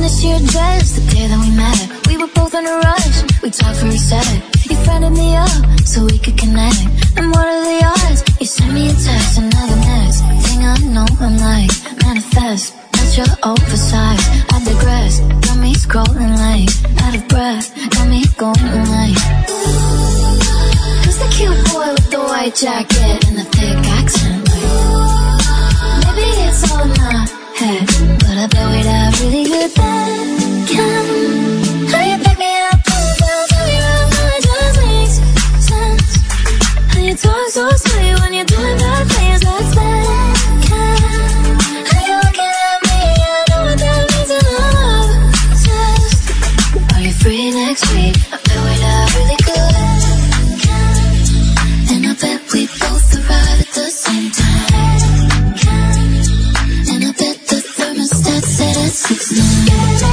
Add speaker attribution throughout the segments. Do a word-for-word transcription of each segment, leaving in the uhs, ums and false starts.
Speaker 1: miss your dress the day that we met. We were both in a rush, we talked for a sec. You friended me up so we could connect. And what are the odds? You sent me a text, and now the next thing I know, I'm like, manifest. That's your oversized, I digress. Got me scrolling like, out of breath. Got me going like, who's the cute boy with the white jacket and the thick accent? Maybe it's all in my head, but I bet we'd have really good bacon. How you pick me up, pull down, tell me around, how it just makes sense. How you talk so sweet when you're doing bad things, that's bacon. How you looking at me, I know what that means in love. Obsessed. Are you free next week? I bet we'd have really good bacon. And I bet we both arrive at the same time. And I bet the thermostat set at sixty-nine.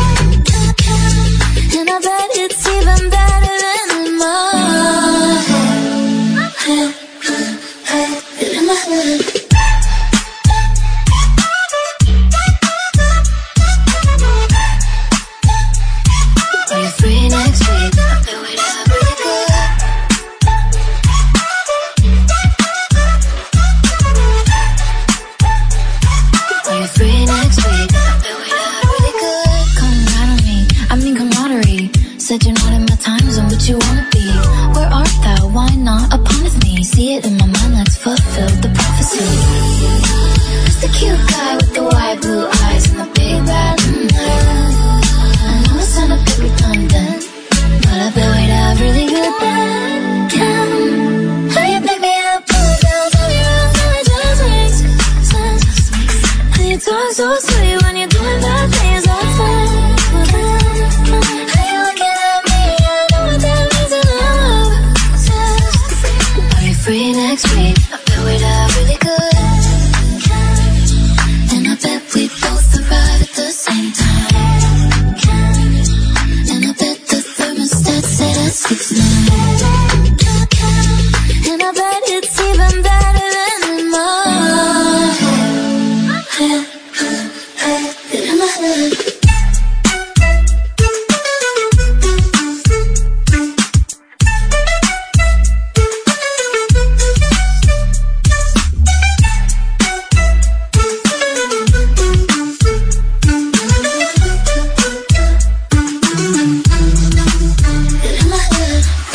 Speaker 1: And I bet it's even better than in my head. In my head. Are you free next week? I bet we'd have really good. Are you free next week? I bet we'd have really good. Come right on me, I mean camaraderie. Said you're not in my time zone, but you wanna be. Where art thou? Why not upon me? See it in my mind, let's fulfill the prophecy. Who's the cute guy with the white blue eyes and the big bad mm, I know it's not a bit redundant, but I bet we'd have really good bacon. How you pick me up, pull down, tell me around, how it just makes sense. How you talk so sweet when you're doing bad things, that's bacon. How you looking at me, I know what that means in love. Obsessed. Are you free next week? I bet we'd have really good. And I bet we both arrive at the same time. And I bet the thermostat set at sixty-nine. And I bet it's even better than in my head. In my head. In my head.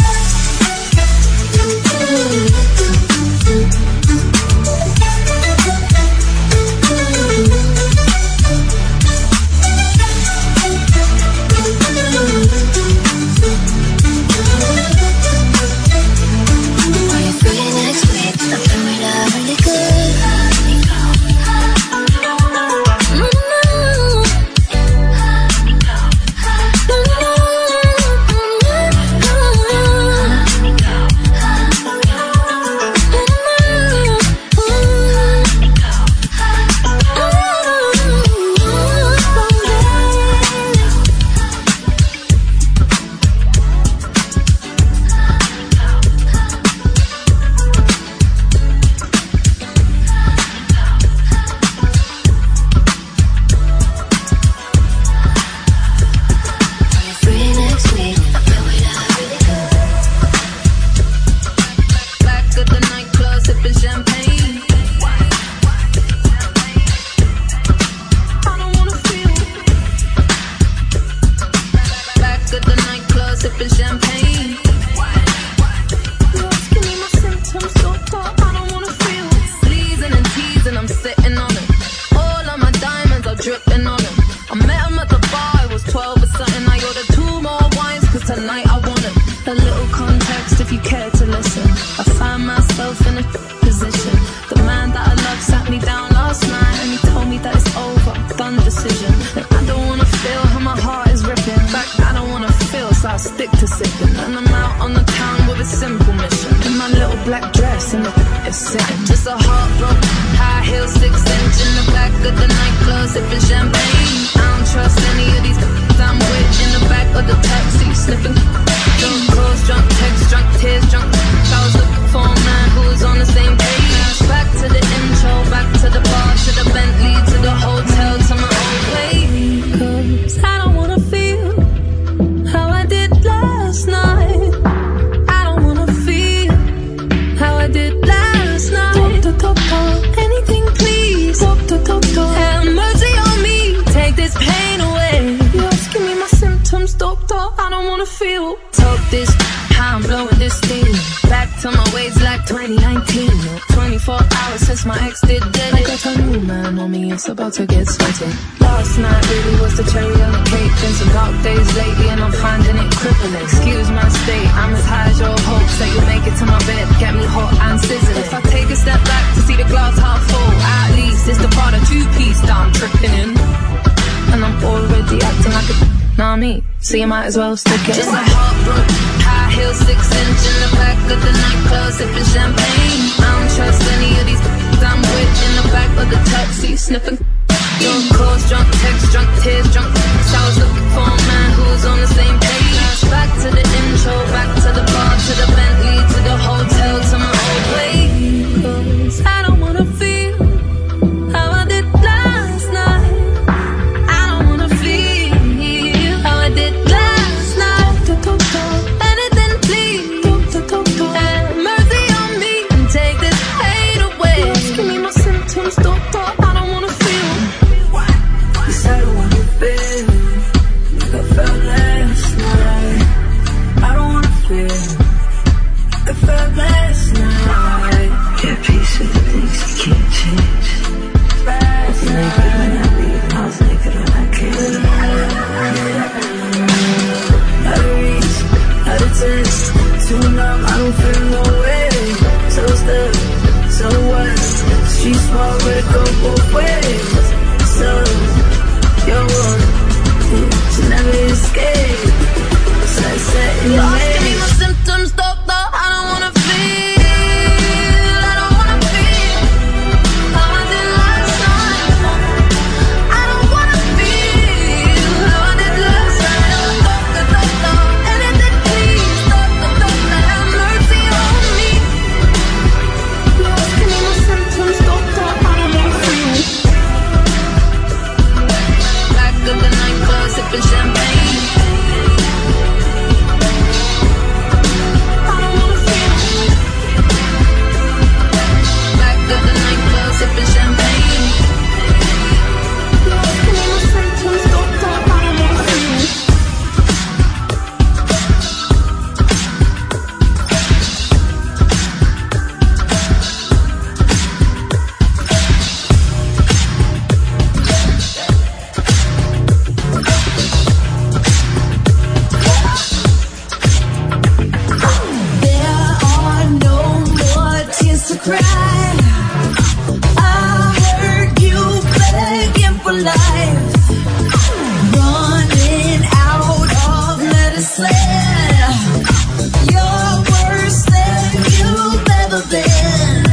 Speaker 1: thought I don't wanna feel. Talk this, how I'm blowing this steam. Back to my ways like twenty nineteen. twenty-four hours since my ex did dead. I got a new man on me, it's about to get sweaty. Last night really was the cherry on the cake. Been some dark days lately and I'm finding it crippling. Excuse my state, I'm as high as your hopes that you'll make it to my bed. Get me hot and sizzling. If I take a step back to see the glass half full, at least it's the part of two-piece that I'm tripping in. And I'm already acting like a nah me, so you might as well stick it. Just a heartbroken, high heel, six inch in the back of the nightclub, sipping champagne. I don't trust any of these I'm with in the back of the taxi, sniffing. Drunk calls, drunk texts, drunk tears, drunk texts. I was looking for a man who was on the same page. Back to the intro, back to the bar, to the Bentley, to the hotel, to my old place. 'Cause I don't wanna feel how I did last night. I don't wanna feel how I did last night. Anything please, have mercy on me and take this pain away. Give me my symptoms, doctor, I don't wanna feel. Cause I don't wanna feel like I felt last night. I don't wanna feel like I felt last night. Get peace with the things you can't change. I was naked when I leave, I was naked when I came. Out of reach, out of touch, too numb, I don't feel no way. So stuck, so what? Street small, but it go both ways. So, you're one, you never escape. So I said in the way. Give me my symptoms, doctor, I don't wanna feel. I don't wanna feel how I did last night. I don't wanna feel how I did last night. Doctor, doctor, anything please, doctor, doctor, have mercy on me. Lord, give me my symptoms, doctor, I don't wanna feel. Back of the nightclub, sipping champagne. I don't wanna feel. Back of the nightclub, sipping champagne. Lord, give me my symptoms, doctor, I don't wanna feel. There are no more tears to cry. I heard you begging for life, running out of medicine. You're worse than you've ever been.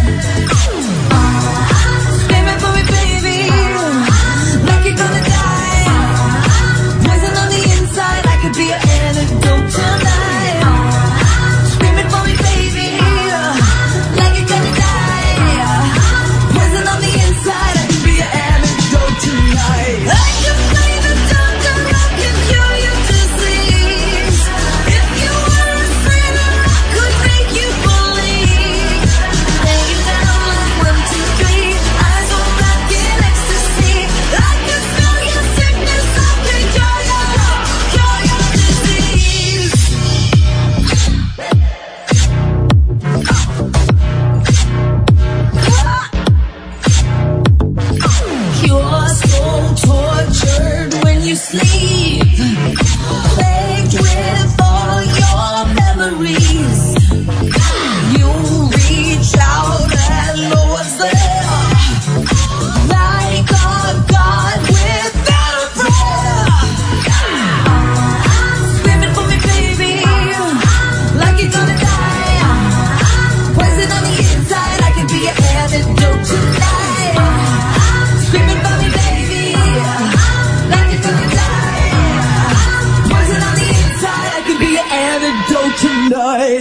Speaker 1: Screaming for me, baby, like you're gonna die. Poison on the inside, I could be your antidote tonight. Screaming for me, baby, like you're gonna die. Poison on the inside, I could be your antidote tonight. I can play the doctor, I can cure your disease. If you were a sinner, I could make you believe. Lay you down like one, two, three, eyes on black in ecstasy. I can smell your sickness, I can cure your, cure your disease. You're so tortured when you sleep, plagued with all your memories. You reach out and know what's there, like a god without a prayer. Screaming for me, baby, like you're gonna die. Poison on the inside, I could be your antidote tonight. Screaming for me, baby, like you're gonna die. Poison on the inside, I could be your antidote tonight.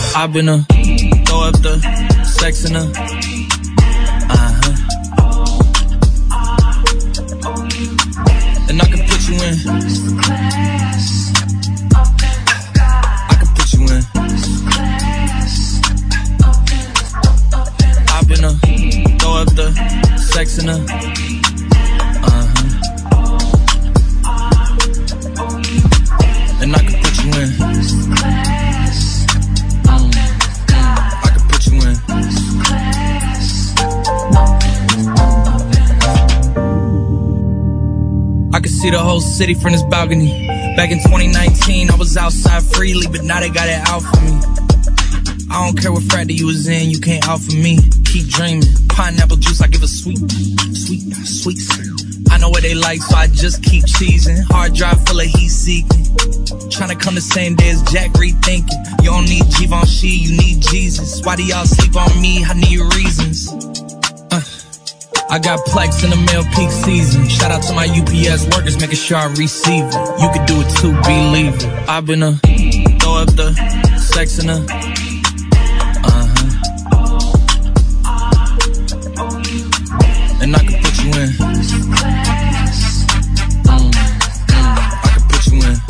Speaker 2: I've been a throw up the sex in a uh-huh. And I can put you in. I can put you in. I've been a throw up the sex in a uh-huh. And I can put you in. I can see the whole city from this balcony. Back in twenty nineteen, I was outside freely, but now they got it out for me. I don't care what frat you was in, you can't out for me. Keep dreaming, pineapple juice, I give a sweet, sweet, sweet. I know what they like, so I just keep cheesing. Hard drive full of heat seeking. Tryna come the same day as Jack, rethinking. You don't need Givenchy, you need Jesus. Why do y'all sleep on me? I need reasons. Uh. I got Plex in the mail peak season. Shout out to my U P S workers, making sure I receive it. You could do it too, believe it. I've been a throw up the sex in a uh-huh. And I can put you in. Mm. I can put you in.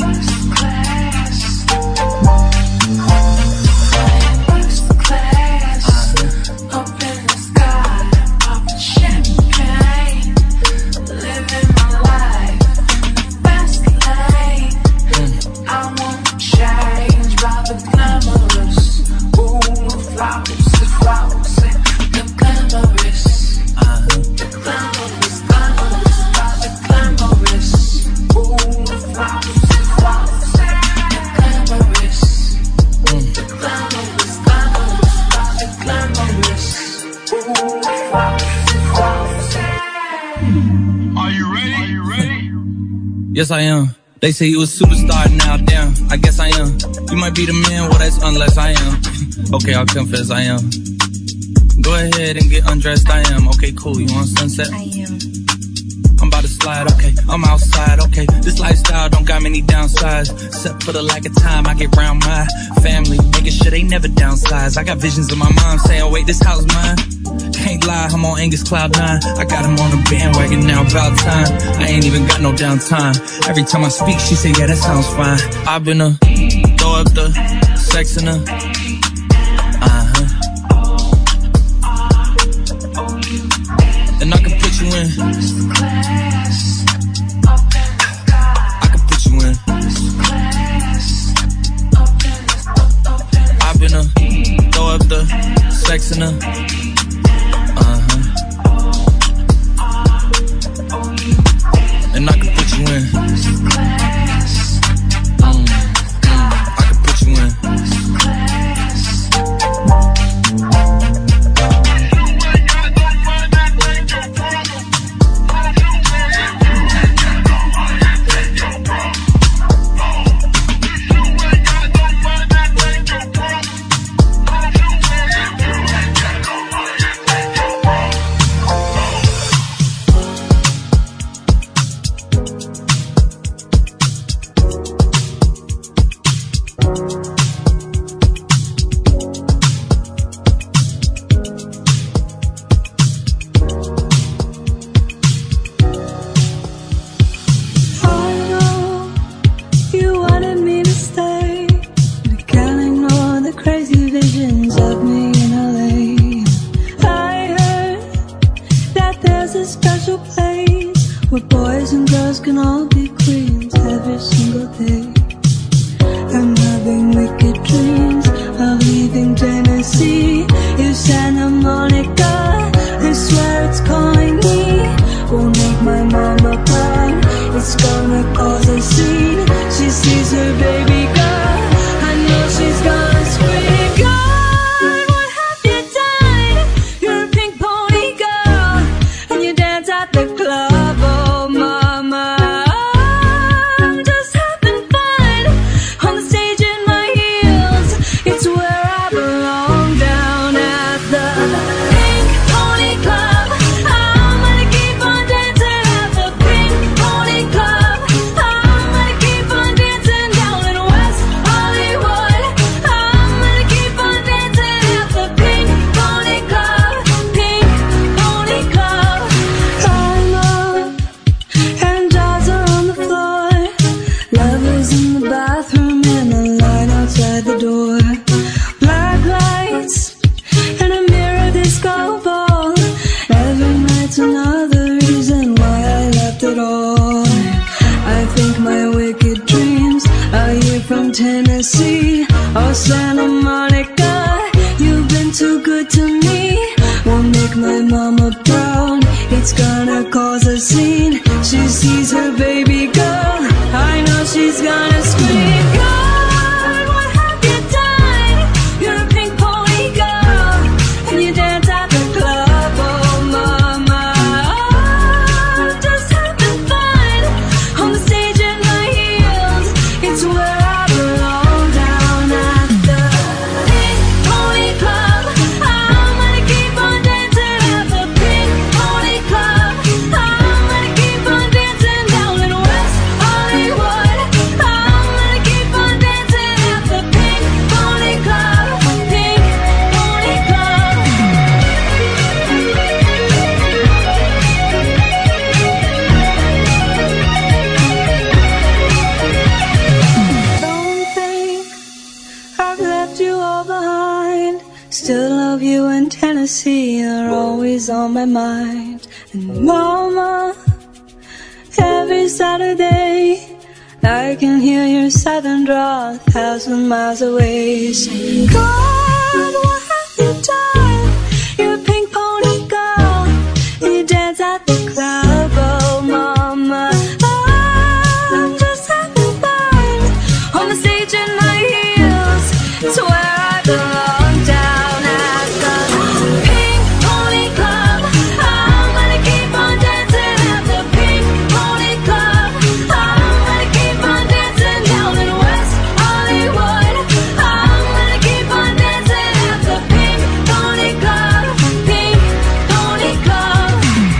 Speaker 2: Yes, I am. They say you a superstar now, damn, I guess I am. You might be the man, well that's unless I am. Okay, I'll confess I am. Go ahead and get undressed, I am. Okay, cool, you want sunset?
Speaker 1: I am.
Speaker 2: I'm about to slide, okay, I'm outside, okay. This lifestyle don't got many downsides. Except for the lack of time I get around my family, making sure they never downsize. I got visions of my mom saying, wait, this house mine. Can't lie, I'm on Angus Cloud nine. I got him on the bandwagon now, about time. I ain't even got no downtime. Every time I speak, she say, yeah, that sounds fine. I've been a throw up the sex in a uh-huh. And I can put you in. I can put you in. I've been a throw up the sex in a uh-huh. And I can put you in. Mm. I can put you in.
Speaker 3: boys and girls can all be queens every single day. And I've been Oh, Santa Monica, you've been too good to me. Won't make my mama proud. It's gonna cause a scene. She sees her baby girl. I know she's gonna scream. God, what have you done? You're a pink pony girl, and you dance at the club. Oh, mama, oh, just having fun on the stage in my heels. It's where I belong, down at the Pink Pony Club. I'm gonna keep on dancing at the Pink Pony Club. I'm gonna keep on dancing down in West Hollywood. I'm gonna keep on dancing at the Pink Pony Club. Pink Pony Club. Don't think I've left you all behind. Still love you in Tennessee. You're always on my mind. And mama, every Saturday I can hear your southern drawl a thousand miles away. Saying, God, what have you done? You're a pink pony girl, and you dance at the club. Oh, mama, I'm just having fun on the stage in my heels. It's where I belong, down at the Pink Pony Club. I'm gonna keep on dancing at the Pink Pony Club. I'm gonna keep on dancing down in West Hollywood. I'm gonna keep on dancing at the Pink Pony Club. Pink Pony Club.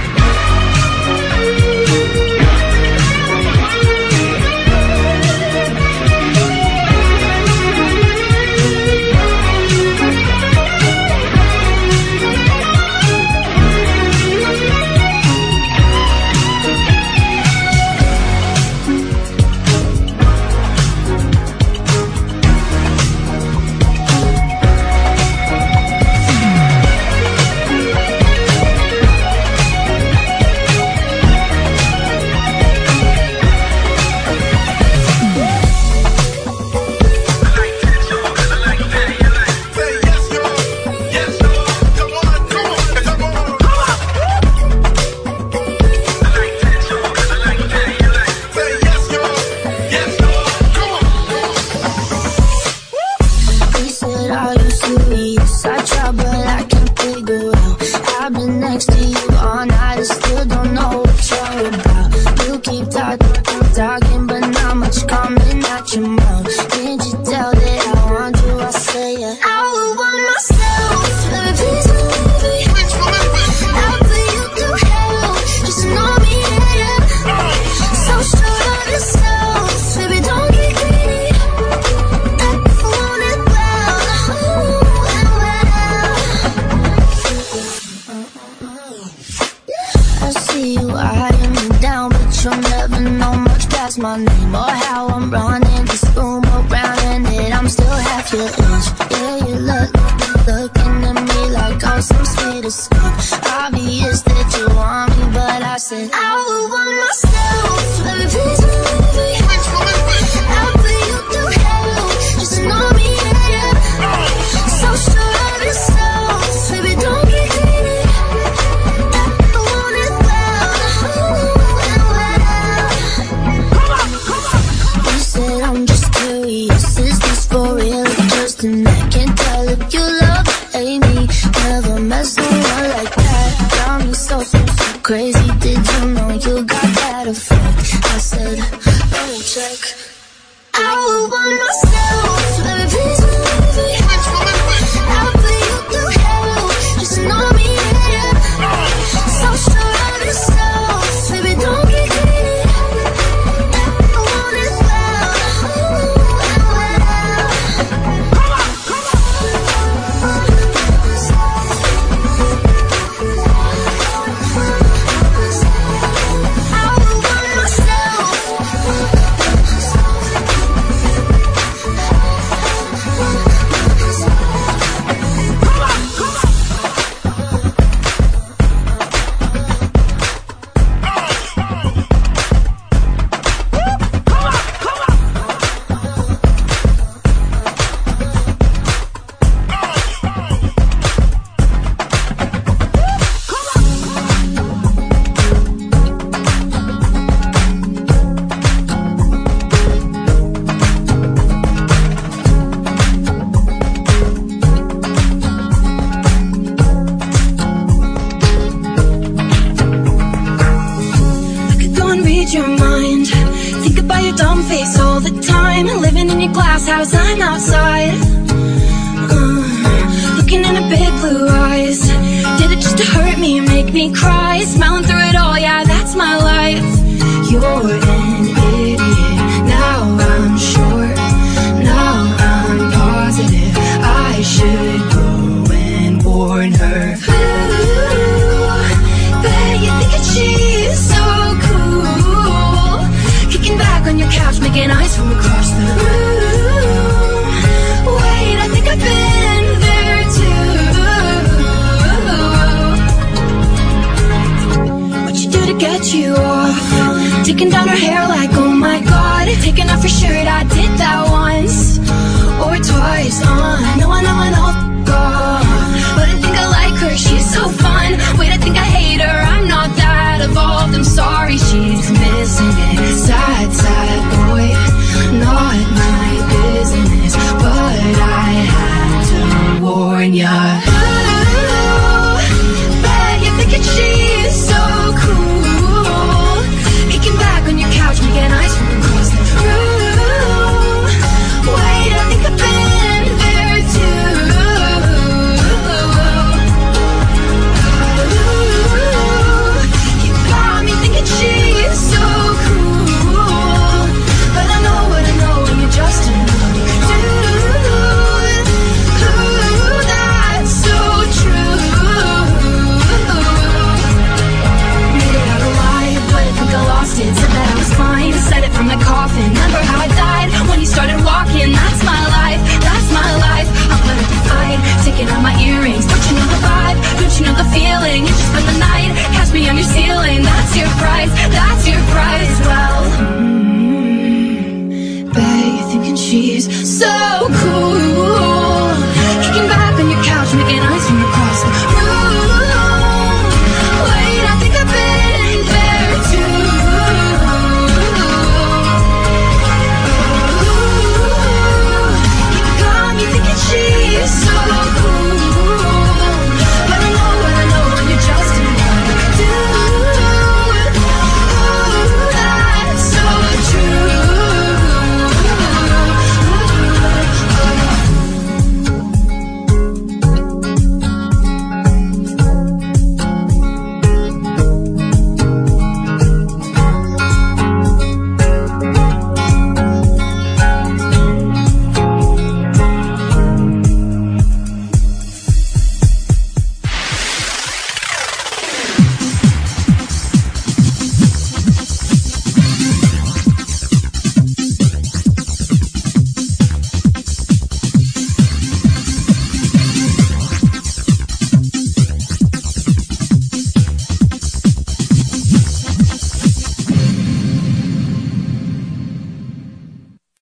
Speaker 3: He said, are you serious? I try, but I can't figure out. I've been next to you all night and still don't know what you're about. You keep talking, talking, but not much coming out your mouth. Can't you tell that I want you? I say it. I would want myself. Baby, please believe me. I'll put you through hell. Just know me, yeah. So sure of yourself. Baby, don't get greedy. I want it well. Ooh, and well. I see you eyeing me down, but you'll never know much past my name or how I'm running this room around, and that I'm still half your age. Yeah, you look, looking at me like I'm some sweet escape. Obvious that you want me, but I said I would want myself. Baby, please believe me. I'll put you through hell. Just know me, yeah. So sure of yourself. Baby, don't get greedy. I want it well. Ooh, and well. You said I'm just curious. Is this for real or just a night? Can't tell if you love or hate me. Never mess around like that. Got me so, so, so crazy. Did you know you got that effect? I said, let me check. I would want myself. Baby, please believe me. I'll put you through hell. Just know me, yeah. So sure of yourself. Baby, don't get greedy. I want it well. Ooh, and well. outside, uh, looking in her big blue eyes. Did it just to hurt me and make me cry? It's